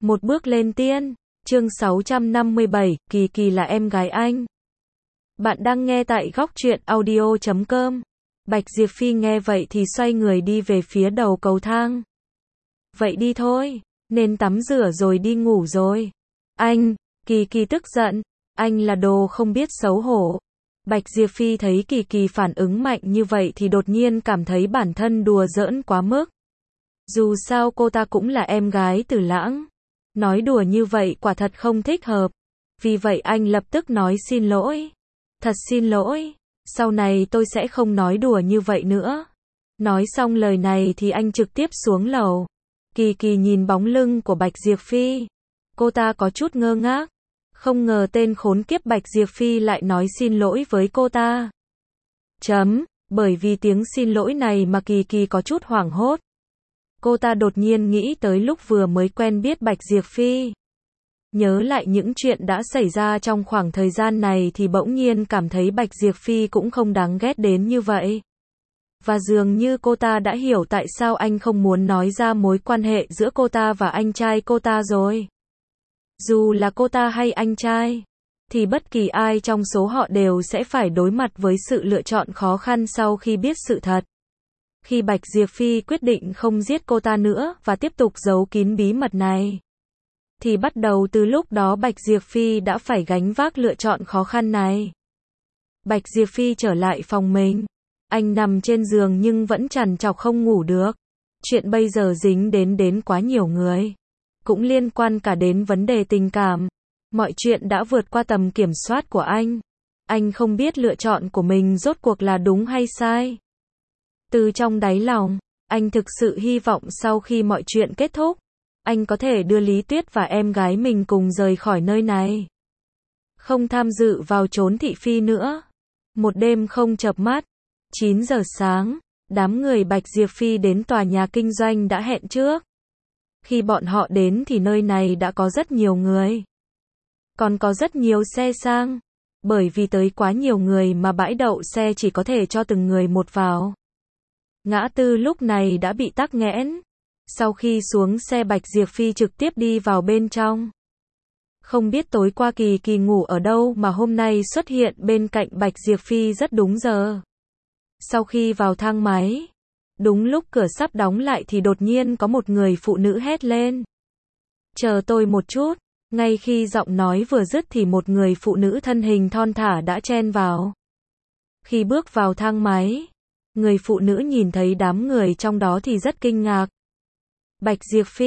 Một bước lên tiên. Chương 657, Kỳ Kỳ là em gái anh. Bạn đang nghe tại góc truyện audio.com. Bạch Diệp Phi nghe vậy thì xoay người đi về phía đầu cầu thang. Vậy đi thôi, nên tắm rửa rồi đi ngủ rồi. Anh, Kỳ Kỳ tức giận, anh là đồ không biết xấu hổ. Bạch Diệp Phi thấy Kỳ Kỳ phản ứng mạnh như vậy thì đột nhiên cảm thấy bản thân đùa giỡn quá mức. Dù sao cô ta cũng là em gái Từ Lãng. Nói đùa như vậy quả thật không thích hợp. Vì vậy anh lập tức nói xin lỗi. Thật xin lỗi, sau này tôi sẽ không nói đùa như vậy nữa. Nói xong lời này thì anh trực tiếp xuống lầu. Kỳ Kỳ nhìn bóng lưng của Bạch Diệp Phi. Cô ta có chút ngơ ngác. Không ngờ tên khốn kiếp Bạch Diệp Phi lại nói xin lỗi với cô ta. Bởi vì tiếng xin lỗi này mà Kỳ Kỳ có chút hoảng hốt. Cô ta đột nhiên nghĩ tới lúc vừa mới quen biết Bạch Diệp Phi. Nhớ lại những chuyện đã xảy ra trong khoảng thời gian này thì bỗng nhiên cảm thấy Bạch Diệp Phi cũng không đáng ghét đến như vậy. Và dường như cô ta đã hiểu tại sao anh không muốn nói ra mối quan hệ giữa cô ta và anh trai cô ta rồi. Dù là cô ta hay anh trai, thì bất kỳ ai trong số họ đều sẽ phải đối mặt với sự lựa chọn khó khăn sau khi biết sự thật. Khi Bạch Diệp Phi quyết định không giết cô ta nữa và tiếp tục giấu kín bí mật này, thì bắt đầu từ lúc đó Bạch Diệp Phi đã phải gánh vác lựa chọn khó khăn này. Bạch Diệp Phi trở lại phòng mình. Anh nằm trên giường nhưng vẫn trằn trọc không ngủ được. Chuyện bây giờ dính đến quá nhiều người. Cũng liên quan cả đến vấn đề tình cảm. Mọi chuyện đã vượt qua tầm kiểm soát của anh. Anh không biết lựa chọn của mình rốt cuộc là đúng hay sai. Từ trong đáy lòng, anh thực sự hy vọng sau khi mọi chuyện kết thúc, anh có thể đưa Lý Tuyết và em gái mình cùng rời khỏi nơi này. Không tham dự vào trốn thị phi nữa. Một đêm không chợp mắt, 9 giờ sáng, đám người Bạch Diệp Phi đến tòa nhà kinh doanh đã hẹn trước. Khi bọn họ đến thì nơi này đã có rất nhiều người. Còn có rất nhiều xe sang. Bởi vì tới quá nhiều người mà bãi đậu xe chỉ có thể cho từng người một vào. Ngã tư lúc này đã bị tắc nghẽn. Sau khi xuống xe Bạch Diệp Phi trực tiếp đi vào bên trong. Không biết tối qua Kỳ Kỳ ngủ ở đâu mà hôm nay xuất hiện bên cạnh Bạch Diệp Phi rất đúng giờ. Sau khi vào thang máy, đúng lúc cửa sắp đóng lại thì đột nhiên có một người phụ nữ hét lên. Chờ tôi một chút. Ngay khi giọng nói vừa dứt thì một người phụ nữ thân hình thon thả đã chen vào. Khi bước vào thang máy, người phụ nữ nhìn thấy đám người trong đó thì rất kinh ngạc. Bạch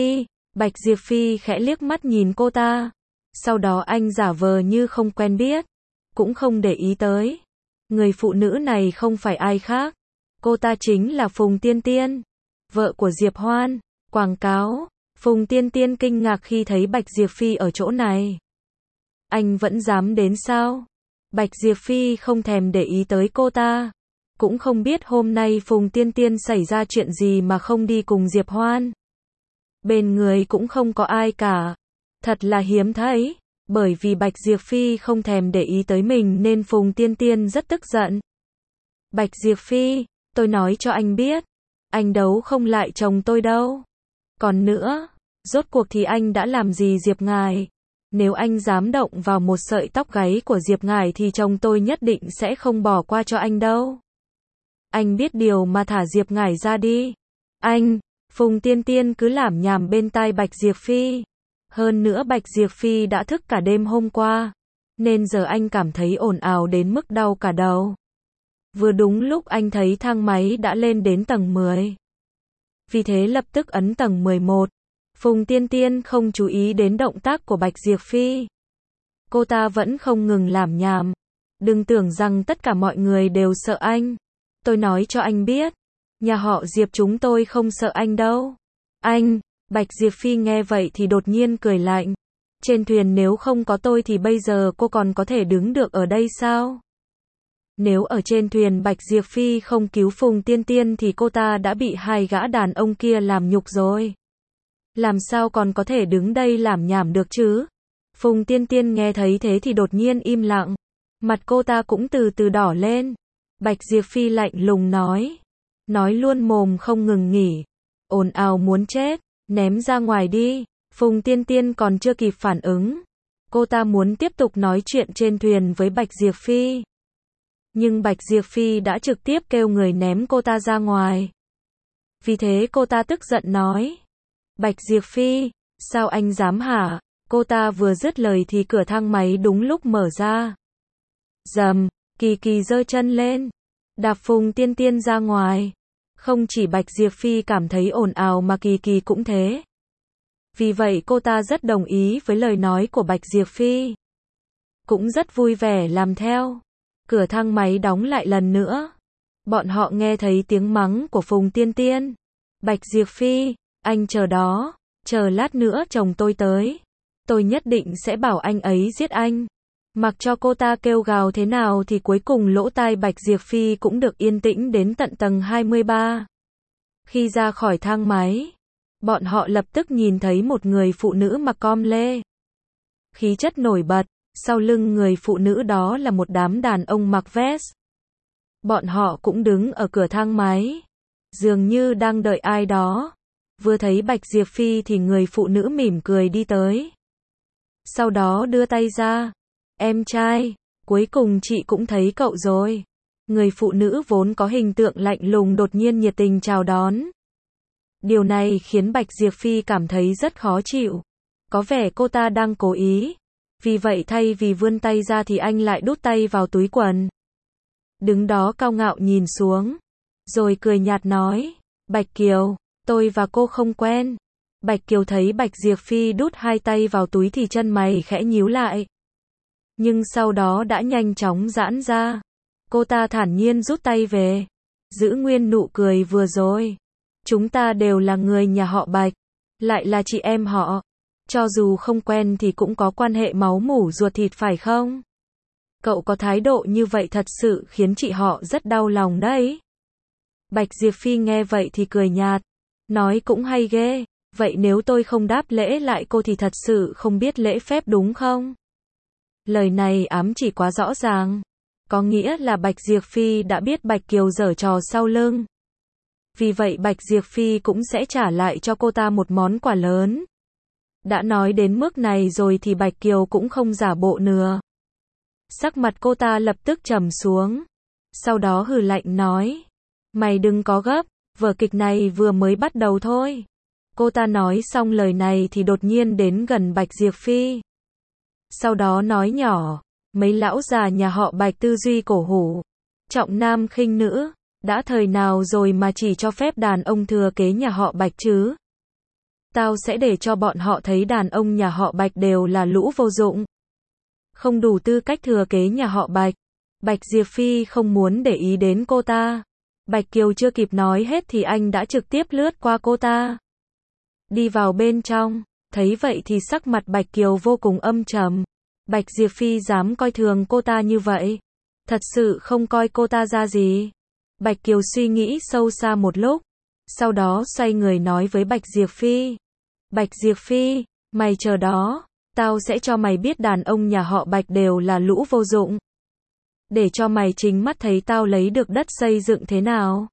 Diệp Phi khẽ liếc mắt nhìn cô ta. Sau đó anh giả vờ như không quen biết, cũng không để ý tới. Người phụ nữ này không phải ai khác. Cô ta chính là Phùng Tiên Tiên, vợ của Diệp Hoan. Quảng cáo. Phùng Tiên Tiên kinh ngạc khi thấy Bạch Diệp Phi ở chỗ này. Anh vẫn dám đến sao? Bạch Diệp Phi không thèm để ý tới cô ta. Cũng không biết hôm nay Phùng Tiên Tiên xảy ra chuyện gì mà không đi cùng Diệp Hoan. Bên người cũng không có ai cả. Thật là hiếm thấy. Bởi vì Bạch Diệp Phi không thèm để ý tới mình nên Phùng Tiên Tiên rất tức giận. Bạch Diệp Phi, tôi nói cho anh biết. Anh đấu không lại chồng tôi đâu. Còn nữa, rốt cuộc thì anh đã làm gì Diệp Ngải? Nếu anh dám động vào một sợi tóc gáy của Diệp Ngải thì chồng tôi nhất định sẽ không bỏ qua cho anh đâu. Anh biết điều mà thả Diệp Ngải ra đi. Anh, Phùng Tiên Tiên cứ lảm nhảm bên tai Bạch Diệp Phi. Hơn nữa Bạch Diệp Phi đã thức cả đêm hôm qua, nên giờ anh cảm thấy ồn ào đến mức đau cả đầu. Vừa đúng lúc anh thấy thang máy đã lên đến tầng 10. Vì thế lập tức ấn tầng 11. Phùng Tiên Tiên không chú ý đến động tác của Bạch Diệp Phi. Cô ta vẫn không ngừng lảm nhảm. Đừng tưởng rằng tất cả mọi người đều sợ anh. Tôi nói cho anh biết, nhà họ Diệp chúng tôi không sợ anh đâu. Anh, Bạch Diệp Phi nghe vậy thì đột nhiên cười lạnh. Trên thuyền nếu không có tôi thì bây giờ cô còn có thể đứng được ở đây sao? Nếu ở trên thuyền Bạch Diệp Phi không cứu Phùng Tiên Tiên thì cô ta đã bị hai gã đàn ông kia làm nhục rồi. Làm sao còn có thể đứng đây lảm nhảm được chứ? Phùng Tiên Tiên nghe thấy thế thì đột nhiên im lặng. Mặt cô ta cũng từ từ đỏ lên. Bạch Diệp Phi lạnh lùng nói. Nói luôn mồm không ngừng nghỉ. Ồn ào muốn chết. Ném ra ngoài đi. Phùng Tiên Tiên còn chưa kịp phản ứng. Cô ta muốn tiếp tục nói chuyện trên thuyền với Bạch Diệp Phi. Nhưng Bạch Diệp Phi đã trực tiếp kêu người ném cô ta ra ngoài. Vì thế cô ta tức giận nói. Bạch Diệp Phi, sao anh dám hả? Cô ta vừa dứt lời thì cửa thang máy đúng lúc mở ra. Rầm, Kỳ Kỳ giơ chân lên, đạp Phùng Tiên Tiên ra ngoài. Không chỉ Bạch Diệp Phi cảm thấy ồn ào mà Kỳ Kỳ cũng thế. Vì vậy cô ta rất đồng ý với lời nói của Bạch Diệp Phi. Cũng rất vui vẻ làm theo. Cửa thang máy đóng lại lần nữa. Bọn họ nghe thấy tiếng mắng của Phùng Tiên Tiên. Bạch Diệp Phi, anh chờ đó, chờ lát nữa chồng tôi tới. Tôi nhất định sẽ bảo anh ấy giết anh. Mặc cho cô ta kêu gào thế nào thì cuối cùng lỗ tai Bạch Diệp Phi cũng được yên tĩnh đến tận tầng 23. Khi ra khỏi thang máy, bọn họ lập tức nhìn thấy một người phụ nữ mặc com lê. Khí chất nổi bật, sau lưng người phụ nữ đó là một đám đàn ông mặc vest. Bọn họ cũng đứng ở cửa thang máy, dường như đang đợi ai đó. Vừa thấy Bạch Diệp Phi thì người phụ nữ mỉm cười đi tới. Sau đó đưa tay ra. Em trai, cuối cùng chị cũng thấy cậu rồi. Người phụ nữ vốn có hình tượng lạnh lùng đột nhiên nhiệt tình chào đón. Điều này khiến Bạch Diệp Phi cảm thấy rất khó chịu. Có vẻ cô ta đang cố ý. Vì vậy thay vì vươn tay ra thì anh lại đút tay vào túi quần. Đứng đó cao ngạo nhìn xuống. Rồi cười nhạt nói. Bạch Kiều, tôi và cô không quen. Bạch Kiều thấy Bạch Diệp Phi đút hai tay vào túi thì chân mày khẽ nhíu lại. Nhưng sau đó đã nhanh chóng giãn ra. Cô ta thản nhiên rút tay về. Giữ nguyên nụ cười vừa rồi. Chúng ta đều là người nhà họ Bạch. Lại là chị em họ. Cho dù không quen thì cũng có quan hệ máu mủ ruột thịt phải không? Cậu có thái độ như vậy thật sự khiến chị họ rất đau lòng đấy. Bạch Diệp Phi nghe vậy thì cười nhạt. Nói cũng hay ghê. Vậy nếu tôi không đáp lễ lại cô thì thật sự không biết lễ phép đúng không? Lời này ám chỉ quá rõ ràng. Có nghĩa là Bạch Diệp Phi đã biết Bạch Kiều giở trò sau lưng. Vì vậy Bạch Diệp Phi cũng sẽ trả lại cho cô ta một món quà lớn. Đã nói đến mức này rồi thì Bạch Kiều cũng không giả bộ nữa. Sắc mặt cô ta lập tức trầm xuống. Sau đó hừ lạnh nói. Mày đừng có gấp, vở kịch này vừa mới bắt đầu thôi. Cô ta nói xong lời này thì đột nhiên đến gần Bạch Diệp Phi. Sau đó nói nhỏ. Mấy lão già nhà họ Bạch tư duy cổ hủ. Trọng nam khinh nữ. Đã thời nào rồi mà chỉ cho phép đàn ông thừa kế nhà họ Bạch chứ? Tao sẽ để cho bọn họ thấy đàn ông nhà họ Bạch đều là lũ vô dụng. Không đủ tư cách thừa kế nhà họ Bạch. Bạch Diệp Phi không muốn để ý đến cô ta. Bạch Kiều chưa kịp nói hết thì anh đã trực tiếp lướt qua cô ta. Đi vào bên trong. Thấy vậy thì sắc mặt Bạch Kiều vô cùng âm trầm. Bạch Diệp Phi dám coi thường cô ta như vậy. Thật sự không coi cô ta ra gì. Bạch Kiều suy nghĩ sâu xa một lúc. Sau đó xoay người nói với Bạch Diệp Phi. Bạch Diệp Phi, mày chờ đó. Tao sẽ cho mày biết đàn ông nhà họ Bạch đều là lũ vô dụng. Để cho mày chính mắt thấy tao lấy được đất xây dựng thế nào.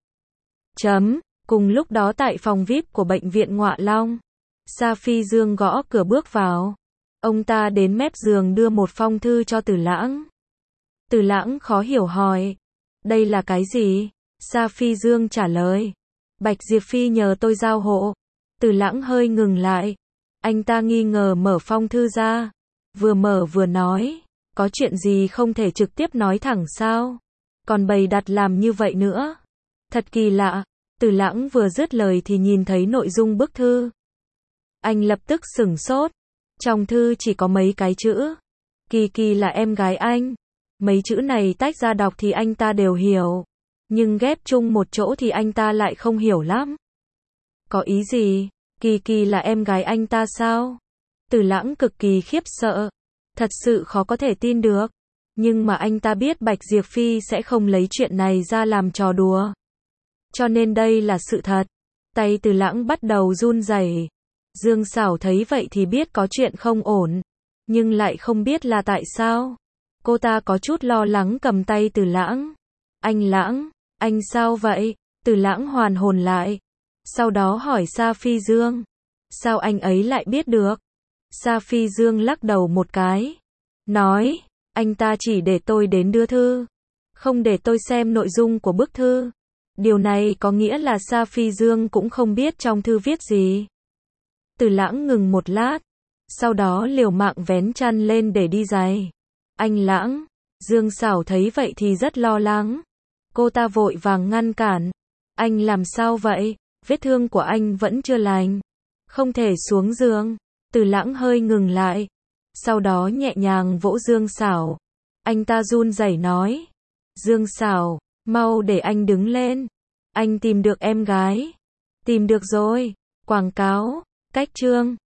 Cùng lúc đó tại phòng VIP của bệnh viện Ngọa Long. Sa Phi Dương gõ cửa bước vào. Ông ta đến mép giường đưa một phong thư cho Tử Lãng. Tử Lãng khó hiểu hỏi. Đây là cái gì? Sa Phi Dương trả lời. Bạch Diệp Phi nhờ tôi giao hộ. Tử Lãng hơi ngừng lại. Anh ta nghi ngờ mở phong thư ra. Vừa mở vừa nói. Có chuyện gì không thể trực tiếp nói thẳng sao? Còn bày đặt làm như vậy nữa. Thật kỳ lạ. Tử Lãng vừa dứt lời thì nhìn thấy nội dung bức thư. Anh lập tức sửng sốt. Trong thư chỉ có mấy cái chữ. Kỳ Kỳ là em gái anh. Mấy chữ này tách ra đọc thì anh ta đều hiểu. Nhưng ghép chung một chỗ thì anh ta lại không hiểu lắm. Có ý gì? Kỳ Kỳ là em gái anh ta sao? Tử Lãng cực kỳ khiếp sợ. Thật sự khó có thể tin được. Nhưng mà anh ta biết Bạch Diệp Phi sẽ không lấy chuyện này ra làm trò đùa. Cho nên đây là sự thật. Tay Tử Lãng bắt đầu run rẩy. Dương Sảo thấy vậy thì biết có chuyện không ổn. Nhưng lại không biết là tại sao. Cô ta có chút lo lắng cầm tay Tử Lãng. Anh Lãng, anh sao vậy? Tử Lãng hoàn hồn lại. Sau đó hỏi Sa Phi Dương. Sao anh ấy lại biết được? Sa Phi Dương lắc đầu một cái. Nói, anh ta chỉ để tôi đến đưa thư. Không để tôi xem nội dung của bức thư. Điều này có nghĩa là Sa Phi Dương cũng không biết trong thư viết gì. Từ Lãng ngừng một lát. Sau đó liều mạng vén chăn lên để đi giày. Anh Lãng. Dương Sảo thấy vậy thì rất lo lắng. Cô ta vội vàng ngăn cản. Anh làm sao vậy? Vết thương của anh vẫn chưa lành. Không thể xuống giường. Từ Lãng hơi ngừng lại. Sau đó nhẹ nhàng vỗ Dương Sảo. Anh ta run rẩy nói. Dương Sảo, mau để anh đứng lên. Anh tìm được em gái. Tìm được rồi. Quảng cáo. Cách chương.